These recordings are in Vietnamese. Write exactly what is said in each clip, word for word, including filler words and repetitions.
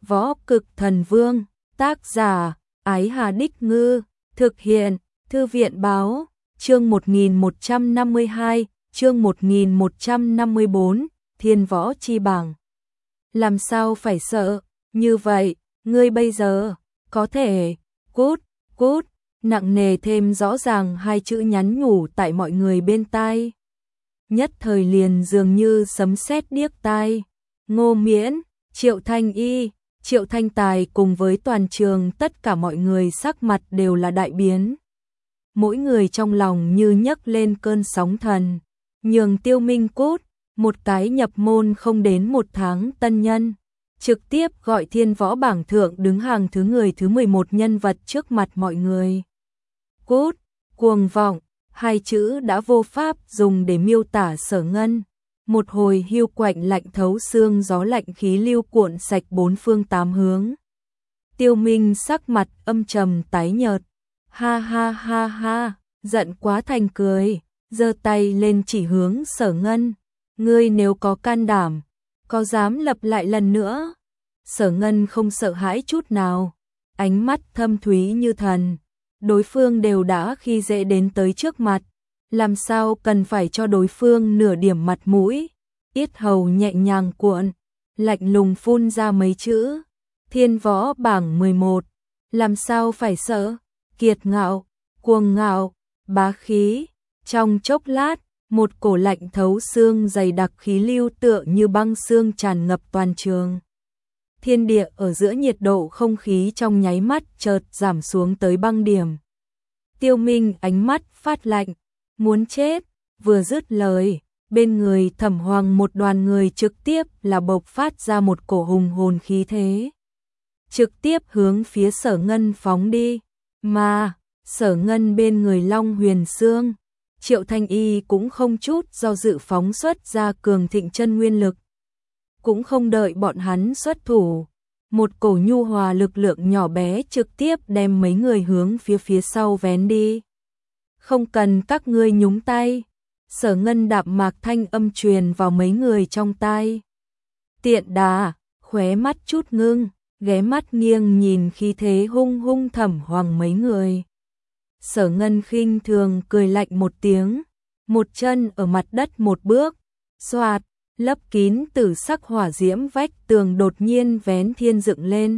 Võ Cực Thần Vương, tác giả, Ái Hà Đích Ngư, thực hiện, Thư viện Báo, chương một nghìn một trăm năm mươi hai, chương một nghìn một trăm năm mươi bốn, Thiên Võ Chi Bảng. Làm sao phải sợ, như vậy, ngươi bây giờ, có thể, cút, cút, nặng nề thêm rõ ràng hai chữ nhắn nhủ tại mọi người bên tai. Nhất thời liền dường như sấm sét điếc tai. Ngô Miễn, Triệu Thanh Y, Triệu Thanh Tài cùng với toàn trường tất cả mọi người sắc mặt đều là đại biến. Mỗi người trong lòng như nhấc lên cơn sóng thần. Nhường Tiêu Minh cút, một cái nhập môn không đến một tháng tân nhân, trực tiếp gọi Thiên Võ Bảng thượng đứng hàng thứ người thứ mười một nhân vật trước mặt mọi người. Cút, cuồng vọng, hai chữ đã vô pháp dùng để miêu tả Sở Ngân. Một hồi hiu quạnh lạnh thấu xương, gió lạnh khí lưu cuộn sạch bốn phương tám hướng. Tiêu Minh sắc mặt âm trầm tái nhợt. Ha ha ha ha, giận quá thành cười, giơ tay lên chỉ hướng Sở Ngân. Ngươi nếu có can đảm, có dám lập lại lần nữa? Sở Ngân không sợ hãi chút nào, ánh mắt thâm thúy như thần. Đối phương đều đã khi dễ đến tới trước mặt, làm sao cần phải cho đối phương nửa điểm mặt mũi. Yết hầu nhẹ nhàng cuộn, lạnh lùng phun ra mấy chữ. Thiên Võ Bảng mười một, làm sao phải sợ? Kiệt ngạo, cuồng ngạo, bá khí. Trong chốc lát, một cổ lạnh thấu xương dày đặc khí lưu tựa như băng xương tràn ngập toàn trường. Thiên địa ở giữa nhiệt độ không khí trong nháy mắt chợt giảm xuống tới băng điểm. Tiêu Minh ánh mắt phát lạnh, muốn chết, vừa dứt lời, bên người Thẩm Hoàng một đoàn người trực tiếp là bộc phát ra một cổ hùng hồn khí thế. Trực tiếp hướng phía Sở Ngân phóng đi, mà Sở Ngân bên người Long Huyền Xương, Triệu Thanh Y cũng không chút do dự phóng xuất ra cường thịnh chân nguyên lực. Cũng không đợi bọn hắn xuất thủ, một cổ nhu hòa lực lượng nhỏ bé trực tiếp đem mấy người hướng phía phía sau vén đi. Không cần các ngươi nhúng tay. Sở Ngân đạm mạc thanh âm truyền vào mấy người trong tai. Tiện đà, khóe mắt chút ngưng, ghé mắt nghiêng nhìn khí thế hung hung Thẩm Hoàng mấy người. Sở Ngân khinh thường cười lạnh một tiếng, một chân ở mặt đất một bước, xoạt, lấp kín tử sắc hỏa diễm vách tường đột nhiên vén thiên dựng lên.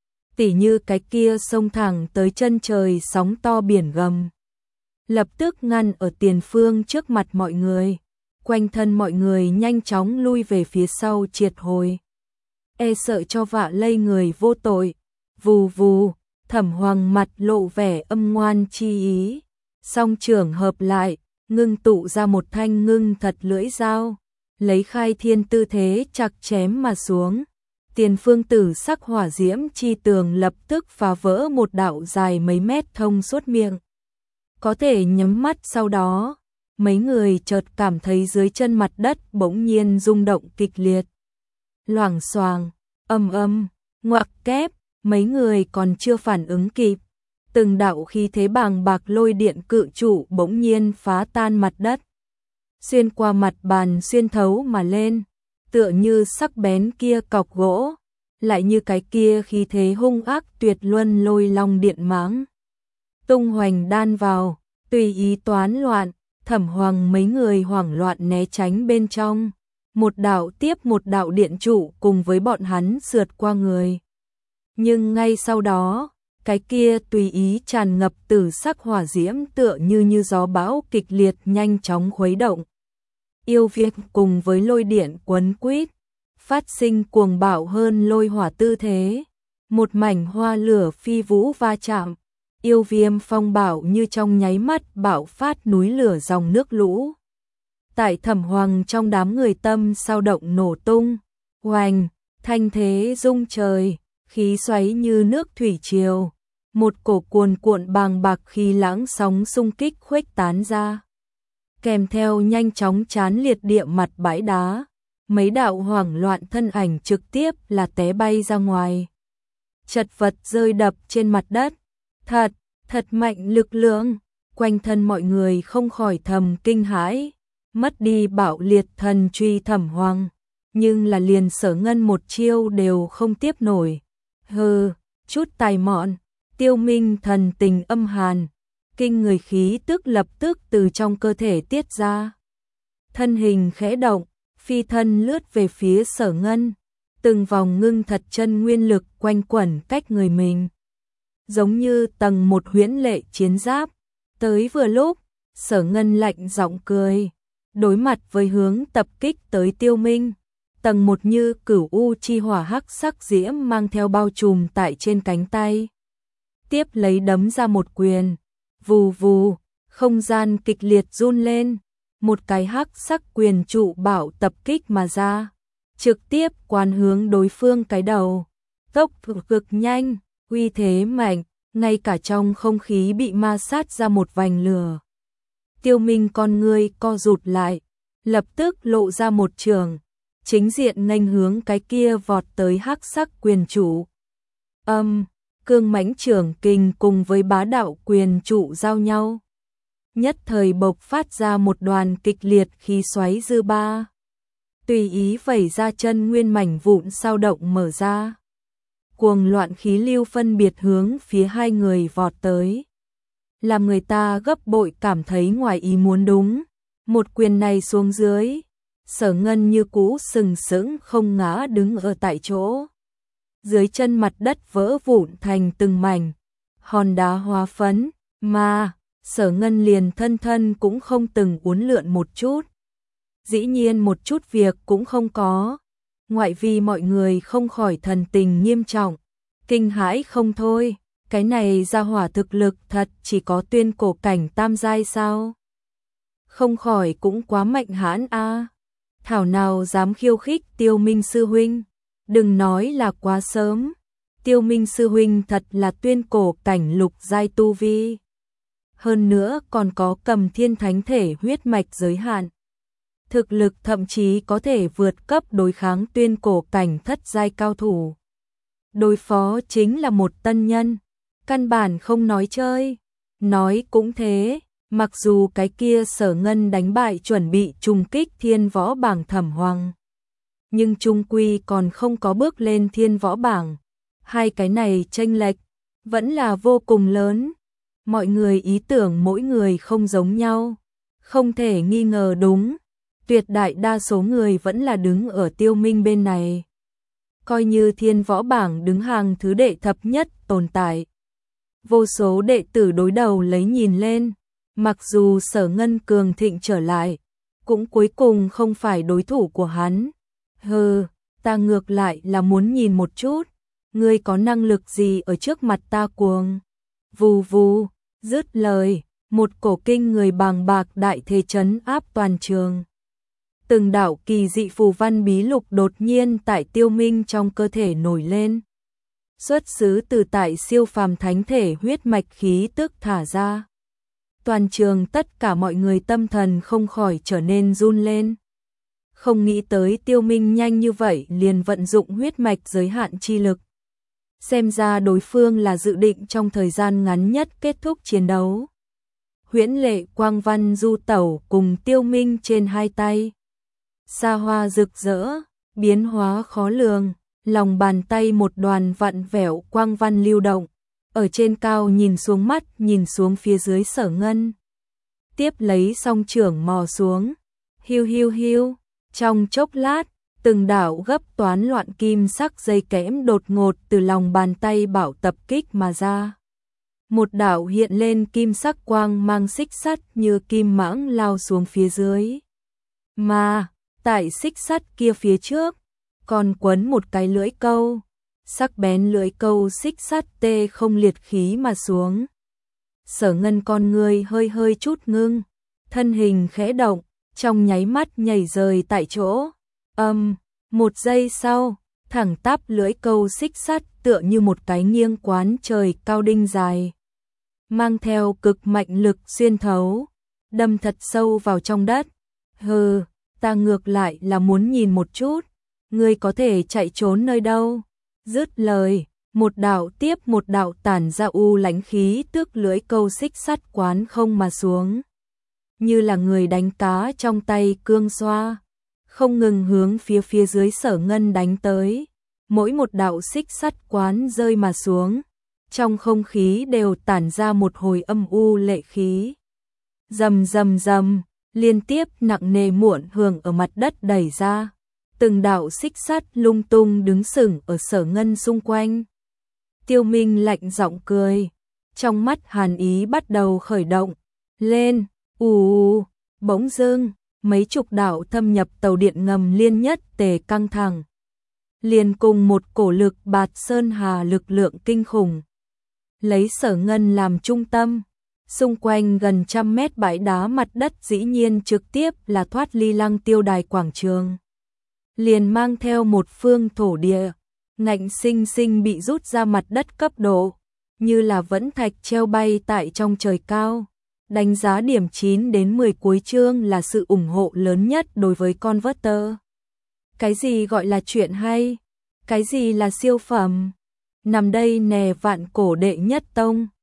Tỉ như cái kia xông thẳng tới chân trời sóng to biển gầm. Lập tức ngăn ở tiền phương trước mặt mọi người, quanh thân mọi người nhanh chóng lui về phía sau triệt hồi. E sợ cho vạ lây người vô tội, vù vù, Thẩm Hoàng mặt lộ vẻ âm ngoan chi ý, song trưởng hợp lại, ngưng tụ ra một thanh ngưng thật lưỡi dao, lấy khai thiên tư thế chặt chém mà xuống. Tiền phương tử sắc hỏa diễm chi tường lập tức phá vỡ một đạo dài mấy mét thông suốt miệng. Có thể nhắm mắt sau đó, mấy người chợt cảm thấy dưới chân mặt đất bỗng nhiên rung động kịch liệt. Loảng xoàng, âm âm, ngoặc kép, mấy người còn chưa phản ứng kịp. Từng đạo khí thế bàng bạc lôi điện cự trụ bỗng nhiên phá tan mặt đất. Xuyên qua mặt bàn xuyên thấu mà lên, tựa như sắc bén kia cọc gỗ, lại như cái kia khí thế hung ác tuyệt luân lôi long điện mãng. Tung hoành đan vào, tùy ý toán loạn, Thẩm Hoàng mấy người hoảng loạn né tránh bên trong. Một đạo tiếp một đạo điện trụ cùng với bọn hắn sượt qua người. Nhưng ngay sau đó, cái kia tùy ý tràn ngập tử sắc hỏa diễm tựa như như gió bão kịch liệt nhanh chóng khuấy động. Yêu Việt cùng với lôi điện quấn quýt, phát sinh cuồng bạo hơn lôi hỏa tư thế. Một mảnh hoa lửa phi vũ va chạm. Yêu viêm phong bạo như trong nháy mắt bạo phát núi lửa dòng nước lũ. Tại Thẩm Hoàng trong đám người tâm sao động nổ tung, oanh, thanh thế rung trời, khí xoáy như nước thủy triều. Một cổ cuồn cuộn bàng bạc khí lãng sóng xung kích khuếch tán ra. Kèm theo nhanh chóng chán liệt địa mặt bãi đá, mấy đạo hoảng loạn thân ảnh trực tiếp là té bay ra ngoài. Chật vật rơi đập trên mặt đất. Thật, thật mạnh lực lượng, quanh thân mọi người không khỏi thầm kinh hãi, mất đi bạo liệt thần truy Thẩm Hoàng, nhưng là liền Sở Ngân một chiêu đều không tiếp nổi, Hừ, chút tài mọn. Tiêu Minh thần tình âm hàn, kinh người khí tức lập tức từ trong cơ thể tiết ra. Thân hình khẽ động, phi thân lướt về phía Sở Ngân, từng vòng ngưng thật chân nguyên lực quanh quẩn cách người mình. Giống như tầng một huyễn lệ chiến giáp, tới vừa lúc, Sở Ngân lạnh giọng cười, đối mặt với hướng tập kích tới Tiêu Minh. Tầng một như cửu u chi hỏa hắc sắc diễm mang theo bao trùm tại trên cánh tay. Tiếp lấy đấm ra một quyền, vù vù, không gian kịch liệt run lên, một cái hắc sắc quyền trụ bạo tập kích mà ra, trực tiếp quán hướng đối phương cái đầu. Tốc độ cực nhanh, uy thế mạnh, ngay cả trong không khí bị ma sát ra một vành lửa. Tiêu Minh con ngươi co rụt lại, lập tức lộ ra một trường, chính diện nghênh hướng cái kia vọt tới hắc sắc quyền trụ. Âm, cương mãnh trưởng kình cùng với bá đạo quyền trụ giao nhau, nhất thời bộc phát ra một đoàn kịch liệt khí xoáy dư ba. Tùy ý vẩy ra chân nguyên mảnh vụn sao động mở ra. Cuồng loạn khí lưu phân biệt hướng phía hai người vọt tới, làm người ta gấp bội cảm thấy ngoài ý muốn. Đúng, một quyền này xuống dưới, Sở Ngân như cũ sừng sững không ngã đứng ở tại chỗ. Dưới chân mặt đất vỡ vụn thành từng mảnh, hòn đá hóa phấn, mà Sở Ngân liền thân thân cũng không từng uốn lượn một chút. Dĩ nhiên một chút việc cũng không có, ngoại vi mọi người không khỏi thần tình nghiêm trọng, kinh hãi không thôi. Cái này ra hỏa thực lực thật chỉ có tuyên cổ cảnh tam giai sao? Không khỏi cũng quá mạnh hãn a. À. Thảo nào dám khiêu khích Tiêu Minh sư huynh, đừng nói là quá sớm. Tiêu Minh sư huynh thật là tuyên cổ cảnh lục giai tu vi. Hơn nữa còn có cầm thiên thánh thể huyết mạch giới hạn. Thực lực thậm chí có thể vượt cấp đối kháng tuyên cổ cảnh thất giai cao thủ. Đối phó chính là một tân nhân, căn bản không nói chơi. Nói cũng thế, mặc dù cái kia Sở Ngân đánh bại chuẩn bị trùng kích thiên võ bảng Thẩm Hoàng, nhưng chung quy còn không có bước lên thiên võ bảng. Hai cái này chênh lệch vẫn là vô cùng lớn. Mọi người ý tưởng mỗi người không giống nhau, không thể nghi ngờ. Đúng, tuyệt đại đa số người vẫn là đứng ở Tiêu Minh bên này. Coi như thiên võ bảng đứng hàng thứ đệ thập nhất tồn tại, vô số đệ tử đối đầu lấy nhìn lên, mặc dù Sở Ngân cường thịnh trở lại, cũng cuối cùng không phải đối thủ của hắn. Hừ, ta ngược lại là muốn nhìn một chút, ngươi có năng lực gì ở trước mặt ta cuồng. Vù vù, dứt lời, một cổ kinh người bàng bạc đại thế trấn áp toàn trường. Từng đạo kỳ dị phù văn bí lục đột nhiên tại Tiêu Minh trong cơ thể nổi lên, xuất xứ từ tại siêu phàm thánh thể huyết mạch khí tức thả ra. Toàn trường tất cả mọi người tâm thần không khỏi trở nên run lên. Không nghĩ tới Tiêu Minh nhanh như vậy liền vận dụng huyết mạch giới hạn chi lực. Xem ra đối phương là dự định trong thời gian ngắn nhất kết thúc chiến đấu. Huyễn lệ quang văn du tẩu cùng Tiêu Minh trên hai tay. Xa hoa rực rỡ, biến hóa khó lường, lòng bàn tay một đoàn vặn vẹo quang văn lưu động, ở trên cao nhìn xuống mắt nhìn xuống phía dưới Sở Ngân. Tiếp lấy song trưởng mò xuống, hiu hiu hiu, trong chốc lát, từng đạo gấp toán loạn kim sắc dây kẽm đột ngột từ lòng bàn tay bảo tập kích mà ra. Một đạo hiện lên kim sắc quang mang xích sắt như kim mãng lao xuống phía dưới. Mà, tại xích sắt kia phía trước, còn quấn một cái lưỡi câu, sắc bén lưỡi câu xích sắt tê không liệt khí mà xuống. Sở Ngân con người hơi hơi chút ngưng, thân hình khẽ động, trong nháy mắt nhảy rời tại chỗ. Âm, um, một giây sau, thẳng tắp lưỡi câu xích sắt tựa như một cái nghiêng quán trời cao đinh dài, mang theo cực mạnh lực xuyên thấu, đâm thật sâu vào trong đất. Hừ, ta ngược lại là muốn nhìn một chút, ngươi có thể chạy trốn nơi đâu. Dứt lời, một đạo tiếp một đạo tản ra u lãnh khí tước lưỡi câu xích sắt quán không mà xuống, như là người đánh cá trong tay cương xoa, không ngừng hướng phía phía dưới Sở Ngân đánh tới. mỗi một đạo xích sắt quán rơi mà xuống, trong không khí đều tản ra một hồi âm u lệ khí. Rầm rầm rầm, liên tiếp nặng nề muộn hưởng ở mặt đất đẩy ra, từng đạo xích sắt lung tung đứng sừng ở Sở Ngân xung quanh. Tiêu Minh lạnh giọng cười, trong mắt hàn ý bắt đầu khởi động, lên, ù ù, bỗng dưng, mấy chục đạo thâm nhập tàu điện ngầm liên nhất tề căng thẳng. Liền cùng một cổ lực bạt sơn hà lực lượng kinh khủng. Lấy Sở Ngân làm trung tâm, xung quanh gần trăm mét bãi đá mặt đất dĩ nhiên trực tiếp là thoát ly Lăng Tiêu đài quảng trường. Liền mang theo một phương thổ địa, ngạnh sinh sinh bị rút ra mặt đất cấp độ, như là vẫn thạch treo bay tại trong trời cao. Đánh giá điểm chín đến mười cuối chương là sự ủng hộ lớn nhất đối với Converter. Cái gì gọi là chuyện hay? Cái gì là siêu phẩm? Nằm đây nè vạn cổ đệ nhất tông.